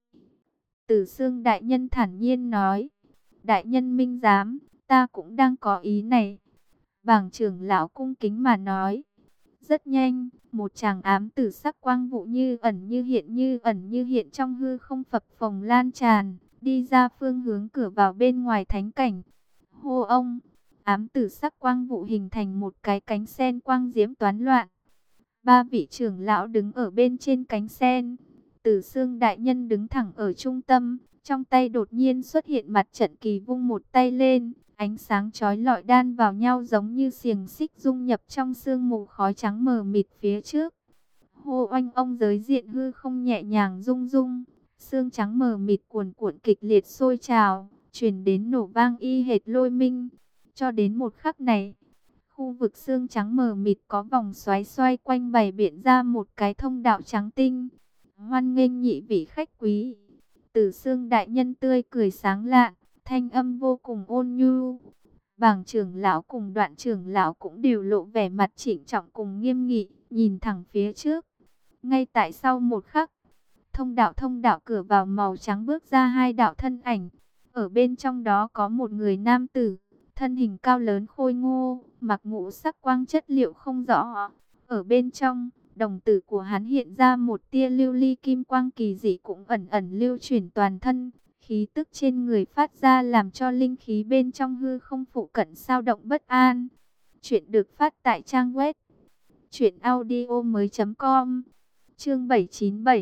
A: Tử Xương đại nhân thản nhiên nói, đại nhân minh giám, ta cũng đang có ý này. Bàng trưởng lão cung kính mà nói. Rất nhanh, một tràng ám tử sắc quang vụ như ẩn như hiện như ẩn như hiện trong hư không phập phồng lan tràn, đi ra phương hướng cửa vào bên ngoài thánh cảnh. Hô ông, ám tử sắc quang vụ hình thành một cái cánh sen quang diễm toán loạn. Ba vị trưởng lão đứng ở bên trên cánh sen. Tử Xương đại nhân đứng thẳng ở trung tâm, trong tay đột nhiên xuất hiện mặt trận kỳ, vung một tay lên. Ánh sáng chói lọi đan vào nhau giống như xiềng xích dung nhập trong sương mù khói trắng mờ mịt phía trước. Hô oanh, ông giới diện hư không nhẹ nhàng rung rung, sương trắng mờ mịt cuồn cuộn kịch liệt sôi trào, truyền đến nổ vang y hệt lôi minh. Cho đến một khắc này, khu vực sương trắng mờ mịt có vòng xoáy xoay quanh bày biện ra một cái thông đạo trắng tinh. Hoan nghênh nhị vị khách quý. Tử Xương đại nhân tươi cười sáng lạn, thanh âm vô cùng ôn nhu. Bàng trưởng lão cùng Đoạn trưởng lão cũng đều lộ vẻ mặt trịnh trọng cùng nghiêm nghị, nhìn thẳng phía trước. Ngay tại sau một khắc, thông đạo thông đạo cửa vào màu trắng bước ra hai đạo thân ảnh. Ở bên trong đó có một người nam tử, thân hình cao lớn khôi ngô, mặc ngũ sắc quang chất liệu không rõ. Ở bên trong, đồng tử của hắn hiện ra một tia lưu ly kim quang kỳ dị cũng ẩn ẩn lưu chuyển toàn thân. Khí tức trên người phát ra làm cho linh khí bên trong hư không phụ cận dao động bất an. Chuyện được phát tại trang web truyện audio mới chấm com. Chương bảy trăm chín mươi bảy,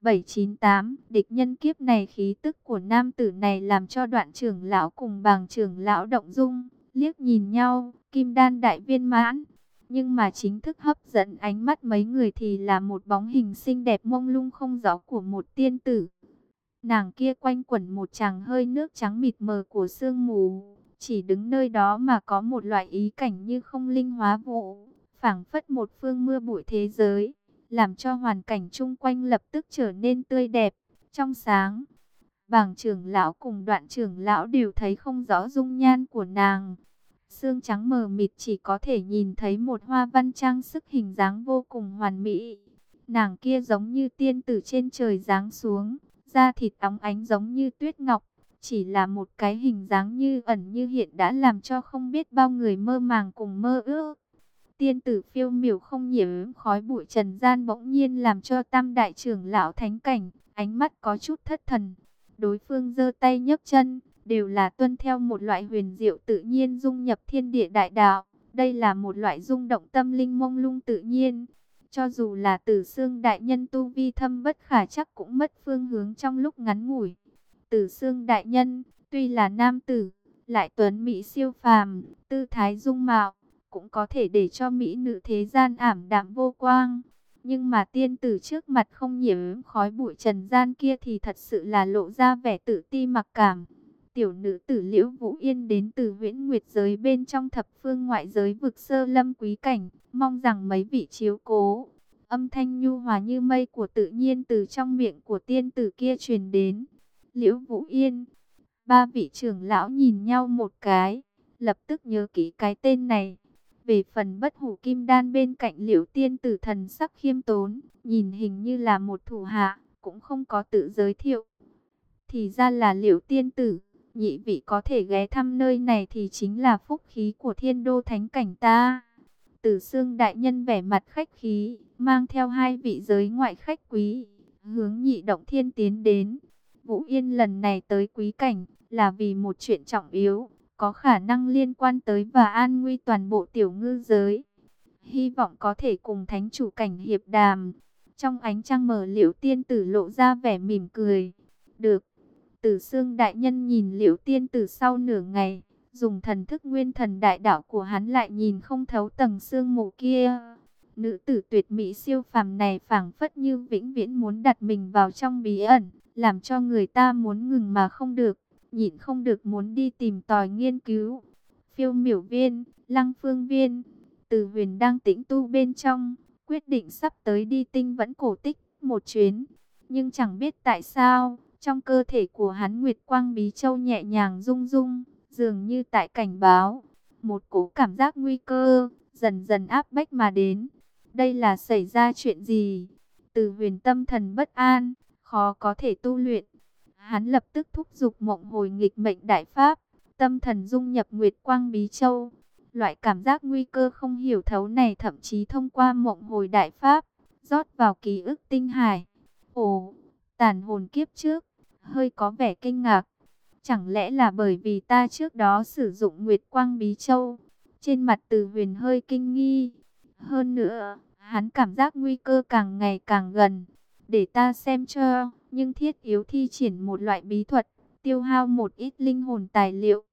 A: bảy chín tám, địch nhân kiếp này, khí tức của nam tử này làm cho Đoạn trưởng lão cùng Bàng trưởng lão động dung, liếc nhìn nhau, kim đan đại viên mãn. Nhưng mà chính thức hấp dẫn ánh mắt mấy người thì là một bóng hình xinh đẹp mông lung không rõ của một tiên tử. Nàng kia quanh quẩn một tràng hơi nước trắng mịt mờ của sương mù, chỉ đứng nơi đó mà có một loại ý cảnh như không linh hóa vụ, phảng phất một phương mưa bụi thế giới, làm cho hoàn cảnh chung quanh lập tức trở nên tươi đẹp, trong sáng. Bàng trưởng lão cùng Đoạn trưởng lão đều thấy không rõ dung nhan của nàng. Sương trắng mờ mịt, chỉ có thể nhìn thấy một hoa văn trang sức hình dáng vô cùng hoàn mỹ. Nàng kia giống như tiên tử trên trời giáng xuống, da thịt óng ánh giống như tuyết ngọc, chỉ là một cái hình dáng như ẩn như hiện đã làm cho không biết bao người mơ màng cùng mơ ước. Tiên tử phiêu miểu không nhiễm khói bụi trần gian bỗng nhiên làm cho tam đại trưởng lão thánh cảnh, ánh mắt có chút thất thần. Đối phương giơ tay nhấc chân, đều là tuân theo một loại huyền diệu tự nhiên dung nhập thiên địa đại đạo. Đây là một loại rung động tâm linh mông lung tự nhiên. Cho dù là Tử Xương đại nhân tu vi thâm bất khả chắc cũng mất phương hướng trong lúc ngắn ngủi. Tử Xương đại nhân, tuy là nam tử, lại tuấn mỹ siêu phàm, tư thái dung mạo, cũng có thể để cho mỹ nữ thế gian ảm đạm vô quang. Nhưng mà tiên tử trước mặt không nhiễm khói bụi trần gian kia thì thật sự là lộ ra vẻ tự ti mặc cảm. Tiểu nữ tử Liễu Vũ Yên đến từ Huyễn Nguyệt giới bên trong thập phương ngoại giới vực sơ lâm quý cảnh, mong rằng mấy vị chiếu cố. Âm thanh nhu hòa như mây của tự nhiên từ trong miệng của tiên tử kia truyền đến. Liễu Vũ Yên. Ba vị trưởng lão nhìn nhau một cái, lập tức nhớ kỹ cái tên này. Về phần Bất Hủ Kim Đan bên cạnh Liễu tiên tử thần sắc khiêm tốn, nhìn hình như là một thủ hạ, cũng không có tự giới thiệu. Thì ra là Liễu tiên tử, nhị vị có thể ghé thăm nơi này thì chính là phúc khí của thiên đô thánh cảnh ta. Tử Xương đại nhân vẻ mặt khách khí, mang theo hai vị giới ngoại khách quý, hướng Nhị Động Thiên tiến đến. Vũ Yên lần này tới quý cảnh là vì một chuyện trọng yếu, có khả năng liên quan tới và an nguy toàn bộ tiểu ngư giới. Hy vọng có thể cùng thánh chủ cảnh hiệp đàm. Trong ánh trăng mờ, Liễu tiên tử lộ ra vẻ mỉm cười. Được. Tử Xương đại nhân nhìn Liễu tiên tử sau nửa ngày, dùng thần thức nguyên thần đại đạo của hắn lại nhìn không thấu tầng sương mù kia. Nữ tử tuyệt mỹ siêu phàm này phảng phất như vĩnh viễn muốn đặt mình vào trong bí ẩn, làm cho người ta muốn ngừng mà không được, nhịn không được muốn đi tìm tòi nghiên cứu. Phiêu miểu viên, lăng phương viên, Từ Huyền đang tĩnh tu bên trong, quyết định sắp tới đi tinh vẫn cổ tích một chuyến. Nhưng chẳng biết tại sao, trong cơ thể của hắn Nguyệt Quang Bí Châu nhẹ nhàng rung rung, dường như tại cảnh báo. Một cỗ cảm giác nguy cơ, dần dần áp bách mà đến. Đây là xảy ra chuyện gì? Từ Huyền tâm thần bất an, khó có thể tu luyện. Hắn lập tức thúc giục Mộng Hồi Nghịch Mệnh Đại Pháp, tâm thần dung nhập Nguyệt Quang Bí Châu. Loại cảm giác nguy cơ không hiểu thấu này thậm chí thông qua Mộng Hồi Đại Pháp, rót vào ký ức tinh hải. Ồ, tàn hồn kiếp trước, hơi có vẻ kinh ngạc. Chẳng lẽ là bởi vì ta trước đó sử dụng Nguyệt Quang Bí Châu? Trên mặt Từ Huyền hơi kinh nghi. Hơn nữa, hắn cảm giác nguy cơ càng ngày càng gần. Để ta xem cho, nhưng thiết yếu thi triển một loại bí thuật, tiêu hao một ít linh hồn tài liệu.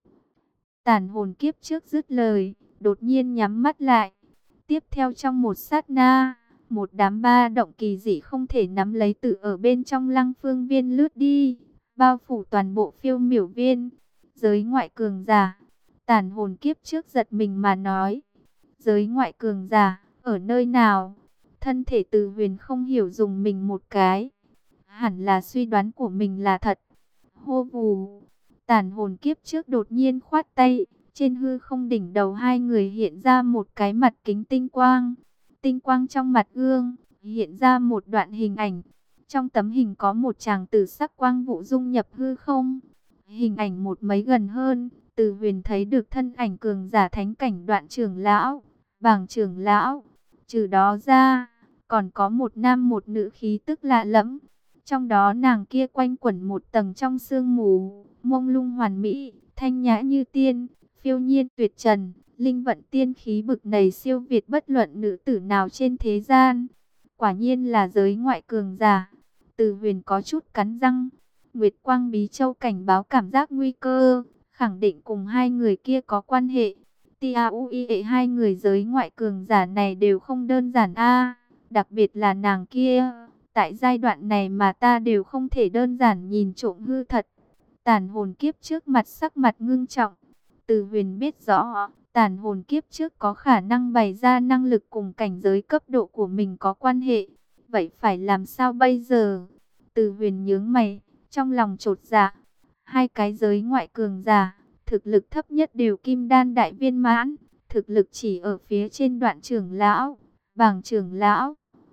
A: Tàn hồn kiếp trước dứt lời, đột nhiên nhắm mắt lại. Tiếp theo trong một sát na, một đám ba động kỳ dị không thể nắm lấy từ ở bên trong lăng phương viên lướt đi, bao phủ toàn bộ phiêu miểu viên. Giới ngoại cường giả. Tàn hồn kiếp trước giật mình mà nói. Giới ngoại cường giả, ở nơi nào? Thân thể Từ Huyền không hiểu dùng mình một cái. Hẳn là suy đoán của mình là thật. Hô vù. Tàn hồn kiếp trước đột nhiên khoát tay. Trên hư không đỉnh đầu hai người hiện ra một cái mặt kính tinh quang. Tinh quang trong mặt gương, hiện ra một đoạn hình ảnh. Trong tấm hình có một chàng tử sắc quang vụ dung nhập hư không. Hình ảnh một mấy gần hơn, Từ Huyền thấy được thân ảnh cường giả thánh cảnh Đoạn trưởng lão, Bàng trưởng lão. Trừ đó ra, còn có một nam một nữ khí tức lạ lẫm. Trong đó nàng kia quanh quẩn một tầng trong sương mù, mông lung hoàn mỹ, thanh nhã như tiên, phiêu nhiên tuyệt trần, linh vận tiên khí bực này siêu việt bất luận nữ tử nào trên thế gian. Quả nhiên là giới ngoại cường giả. Từ Huyền có chút cắn răng. Nguyệt Quang Bí Châu cảnh báo cảm giác nguy cơ, khẳng định cùng hai người kia có quan hệ. Tiaoe hai người giới ngoại cường giả này đều không đơn giản a, đặc biệt là nàng kia. Tại giai đoạn này mà ta đều không thể đơn giản nhìn trộm hư thật. Tàn hồn kiếp trước mặt sắc mặt ngưng trọng. Từ Huyền biết rõ, tàn hồn kiếp trước có khả năng bày ra năng lực cùng cảnh giới cấp độ của mình có quan hệ. Vậy phải làm sao bây giờ? Từ Huyền nhướng mày, trong lòng chột dạ. Hai cái giới ngoại cường giả, thực lực thấp nhất đều kim đan đại viên mãn, thực lực chỉ ở phía trên Đoạn trưởng lão, Bàng trưởng lão.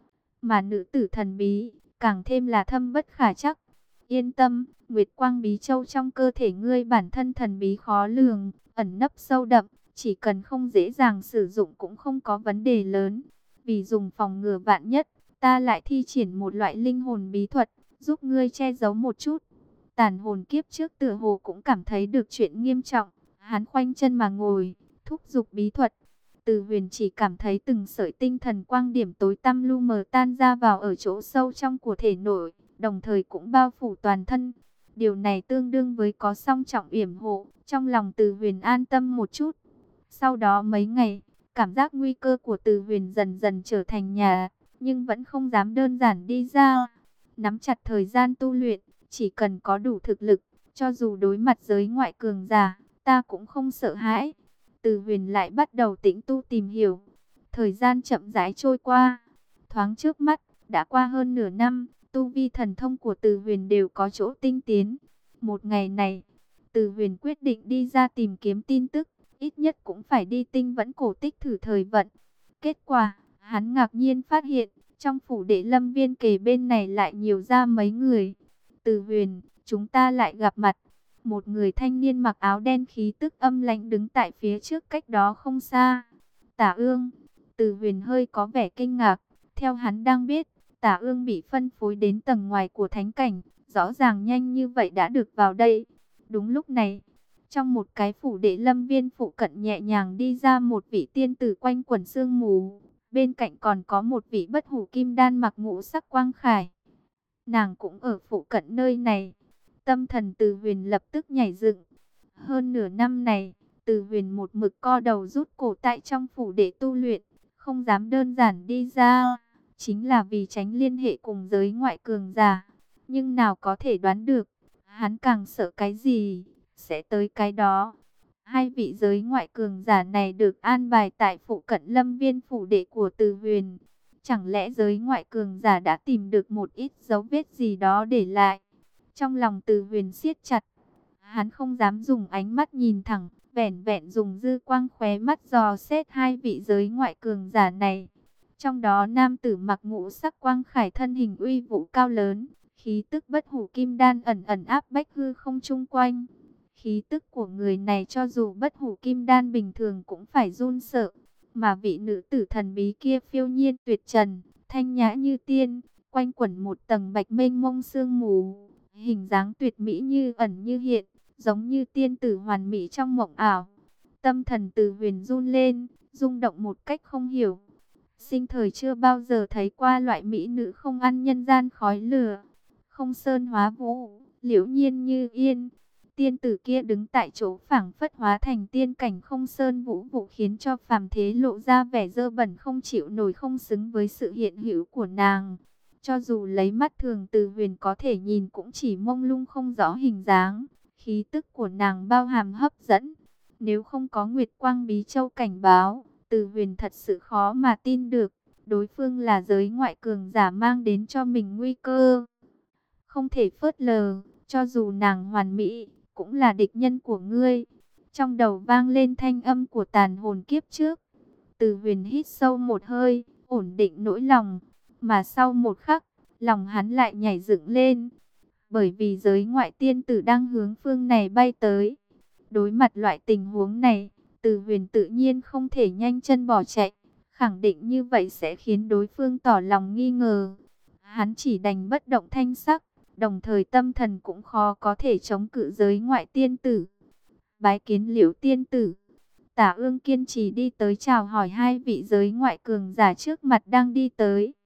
A: Mà nữ tử thần bí, càng thêm là thâm bất khả trắc. Yên tâm, Nguyệt Quang Bí Châu trong cơ thể ngươi bản thân thần bí khó lường, ẩn nấp sâu đậm, chỉ cần không dễ dàng sử dụng cũng không có vấn đề lớn. Vì dùng phòng ngừa vạn nhất, ta lại thi triển một loại linh hồn bí thuật, giúp ngươi che giấu một chút. Tàn hồn kiếp trước tựa hồ cũng cảm thấy được chuyện nghiêm trọng, hắn khoanh chân mà ngồi, thúc giục bí thuật. Từ Huyền chỉ cảm thấy từng sợi tinh thần quang điểm tối tăm lu mờ tan ra vào ở chỗ sâu trong của thể nội, đồng thời cũng bao phủ toàn thân. Điều này tương đương với có song trọng yểm hộ, trong lòng Từ Huyền an tâm một chút. Sau đó mấy ngày, cảm giác nguy cơ của Từ Huyền dần dần trở thành nhà, nhưng vẫn không dám đơn giản đi ra. Nắm chặt thời gian tu luyện, chỉ cần có đủ thực lực, cho dù đối mặt giới ngoại cường giả, ta cũng không sợ hãi. Từ Huyền lại bắt đầu tĩnh tu tìm hiểu. Thời gian chậm rãi trôi qua, thoáng trước mắt, đã qua hơn nửa năm, tu vi thần thông của Từ Huyền đều có chỗ tinh tiến. Một ngày này, Từ Huyền quyết định đi ra tìm kiếm tin tức, ít nhất cũng phải đi Tinh Vẫn cổ tích thử thời vận. Kết quả, hắn ngạc nhiên phát hiện, trong phủ đệ Lâm Viên kề bên này lại nhiều ra mấy người. Từ Huyền, chúng ta lại gặp mặt. Một người thanh niên mặc áo đen khí tức âm lãnh đứng tại phía trước cách đó không xa. Tả Ương. Từ Huyền hơi có vẻ kinh ngạc. Theo hắn đang biết, Tả Ương bị phân phối đến tầng ngoài của thánh cảnh. Rõ ràng nhanh như vậy đã được vào đây. Đúng lúc này, trong một cái phủ đệ Lâm Viên phụ cận nhẹ nhàng đi ra một vị tiên tử quanh quẩn sương mù. Bên cạnh còn có một vị bất hủ kim đan mặc ngũ sắc quang khải. Nàng cũng ở phụ cận nơi này. Tâm thần Từ Huyền lập tức nhảy dựng. Hơn nửa năm này, Từ Huyền một mực co đầu rút cổ tại trong phủ để tu luyện, không dám đơn giản đi ra, chính là vì tránh liên hệ cùng giới ngoại cường giả. Nhưng nào có thể đoán được, hắn càng sợ cái gì, sẽ tới cái đó. Hai vị giới ngoại cường giả này được an bài tại phụ cận Lâm Viên phủ đệ của Từ Huyền. Chẳng lẽ giới ngoại cường giả đã tìm được một ít dấu vết gì đó để lại? Trong lòng Từ Huyền siết chặt, hắn không dám dùng ánh mắt nhìn thẳng, vẻn vẹn dùng dư quang khóe mắt dò xét hai vị giới ngoại cường giả này. Trong đó nam tử mặc ngũ sắc quang khải thân hình uy vũ cao lớn, khí tức bất hủ kim đan ẩn ẩn áp bách hư không chung quanh. Khí tức của người này cho dù bất hủ kim đan bình thường cũng phải run sợ. Mà vị nữ tử thần bí kia phiêu nhiên tuyệt trần, thanh nhã như tiên, quanh quẩn một tầng bạch mênh mông sương mù. Hình dáng tuyệt mỹ như ẩn như hiện, giống như tiên tử hoàn mỹ trong mộng ảo. Tâm thần Từ Huyền run lên, rung động một cách không hiểu. Sinh thời chưa bao giờ thấy qua loại mỹ nữ không ăn nhân gian khói lửa, không sơn hóa vũ, liễu nhiên như yên. Tiên tử kia đứng tại chỗ phảng phất hóa thành tiên cảnh không sơn vũ vụ, khiến cho phàm thế lộ ra vẻ dơ bẩn không chịu nổi, không xứng với sự hiện hữu của nàng. Cho dù lấy mắt thường Từ Huyền có thể nhìn cũng chỉ mông lung không rõ hình dáng. Khí tức của nàng bao hàm hấp dẫn. Nếu không có Nguyệt Quang Bí Châu cảnh báo, Từ Huyền thật sự khó mà tin được đối phương là giới ngoại cường giả mang đến cho mình nguy cơ. Không thể phớt lờ, cho dù nàng hoàn mỹ, cũng là địch nhân của ngươi. Trong đầu vang lên thanh âm của tàn hồn kiếp trước. Từ Huyền hít sâu một hơi, ổn định nỗi lòng. Mà sau một khắc, lòng hắn lại nhảy dựng lên. Bởi vì giới ngoại tiên tử đang hướng phương này bay tới. Đối mặt loại tình huống này, Từ Huyền tự nhiên không thể nhanh chân bỏ chạy. Khẳng định như vậy sẽ khiến đối phương tỏ lòng nghi ngờ. Hắn chỉ đành bất động thanh sắc, đồng thời tâm thần cũng khó có thể chống cự giới ngoại tiên tử. Bái kiến Liễu tiên tử. Tả Ương kiên trì đi tới chào hỏi hai vị giới ngoại cường giả trước mặt đang đi tới.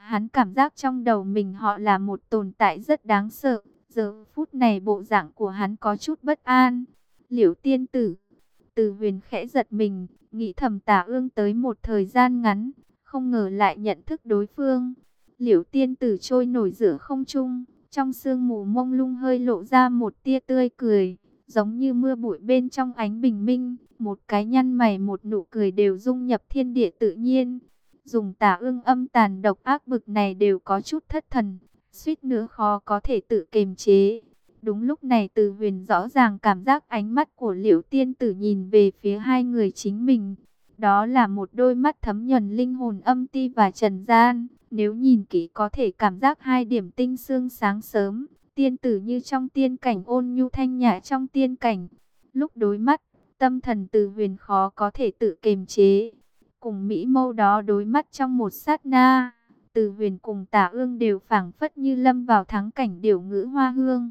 A: Hắn cảm giác trong đầu mình họ là một tồn tại rất đáng sợ. Giờ phút này bộ dạng của hắn có chút bất an. Liễu tiên tử. Từ Huyền khẽ giật mình, nghĩ thầm Tả Ương tới một thời gian ngắn, không ngờ lại nhận thức đối phương. Liễu tiên tử trôi nổi giữa không trung, trong sương mù mông lung hơi lộ ra một tia tươi cười, giống như mưa bụi bên trong ánh bình minh. Một cái nhăn mày một nụ cười đều dung nhập thiên địa tự nhiên. Dùng Tả Ương âm tàn độc ác bực này đều có chút thất thần, suýt nữa khó có thể tự kiềm chế. Đúng lúc này Từ Huyền rõ ràng cảm giác ánh mắt của Liễu tiên tử nhìn về phía hai người chính mình. Đó là một đôi mắt thấm nhuần linh hồn âm ti và trần gian. Nếu nhìn kỹ có thể cảm giác hai điểm tinh xương sáng sớm. Tiên tử như trong tiên cảnh, ôn nhu thanh nhã trong tiên cảnh. Lúc đối mắt, tâm thần Từ Huyền khó có thể tự kiềm chế. Cùng mỹ mâu đó đối mắt trong một sát na, Từ Huyền cùng Tả Ương đều phảng phất như lâm vào thắng cảnh điểu ngữ hoa hương.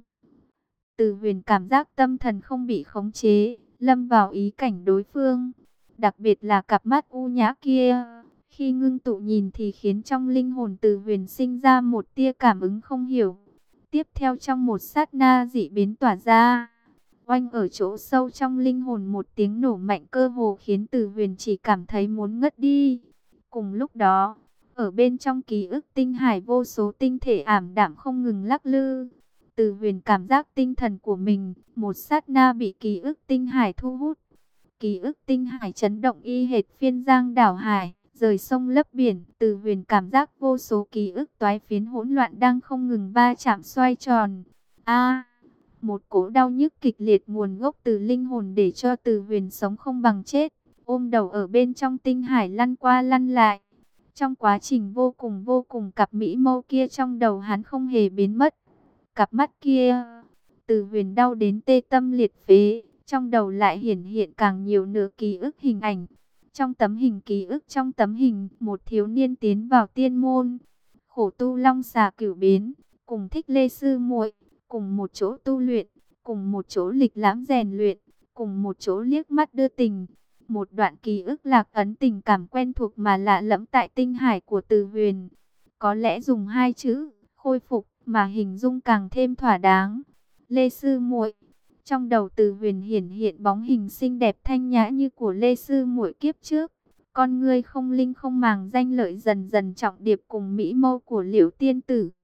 A: Từ Huyền cảm giác tâm thần không bị khống chế, lâm vào ý cảnh đối phương. Đặc biệt là cặp mắt u nhã kia, khi ngưng tụ nhìn thì khiến trong linh hồn Từ Huyền sinh ra một tia cảm ứng không hiểu. Tiếp theo trong một sát na dị biến tỏa ra, oanh ở chỗ sâu trong linh hồn một tiếng nổ mạnh cơ hồ khiến Từ Huyền chỉ cảm thấy muốn ngất đi. Cùng lúc đó, ở bên trong ký ức tinh hải vô số tinh thể ảm đạm không ngừng lắc lư. Từ Huyền cảm giác tinh thần của mình một sát na bị ký ức tinh hải thu hút. Ký ức tinh hải chấn động y hệt phiên giang đảo hải, rời sông lấp biển. Từ Huyền cảm giác vô số ký ức toái phiến hỗn loạn đang không ngừng va chạm xoay tròn. A, một cỗ đau nhức kịch liệt nguồn gốc từ linh hồn để cho Từ Huyền sống không bằng chết, ôm đầu ở bên trong tinh hải lăn qua lăn lại. Trong quá trình vô cùng vô cùng, cặp mỹ mâu kia trong đầu hắn không hề biến mất. Cặp mắt kia, Từ Huyền đau đến tê tâm liệt phế, trong đầu lại hiển hiện càng nhiều nửa ký ức hình ảnh. Trong tấm hình ký ức trong tấm hình, một thiếu niên tiến vào tiên môn, khổ tu long xà cửu biến, cùng Thích Lê sư muội, cùng một chỗ tu luyện, cùng một chỗ lịch lãm rèn luyện, cùng một chỗ liếc mắt đưa tình. Một đoạn ký ức lạc ấn tình cảm quen thuộc mà lạ lẫm tại tinh hải của Từ Huyền. Có lẽ dùng hai chữ khôi phục mà hình dung càng thêm thỏa đáng. Lê sư muội. Trong đầu Từ Huyền hiển hiện bóng hình xinh đẹp thanh nhã như của Lê sư muội kiếp trước. Con ngươi không linh không màng danh lợi dần dần trọng điệp cùng mỹ mâu của Liễu tiên tử.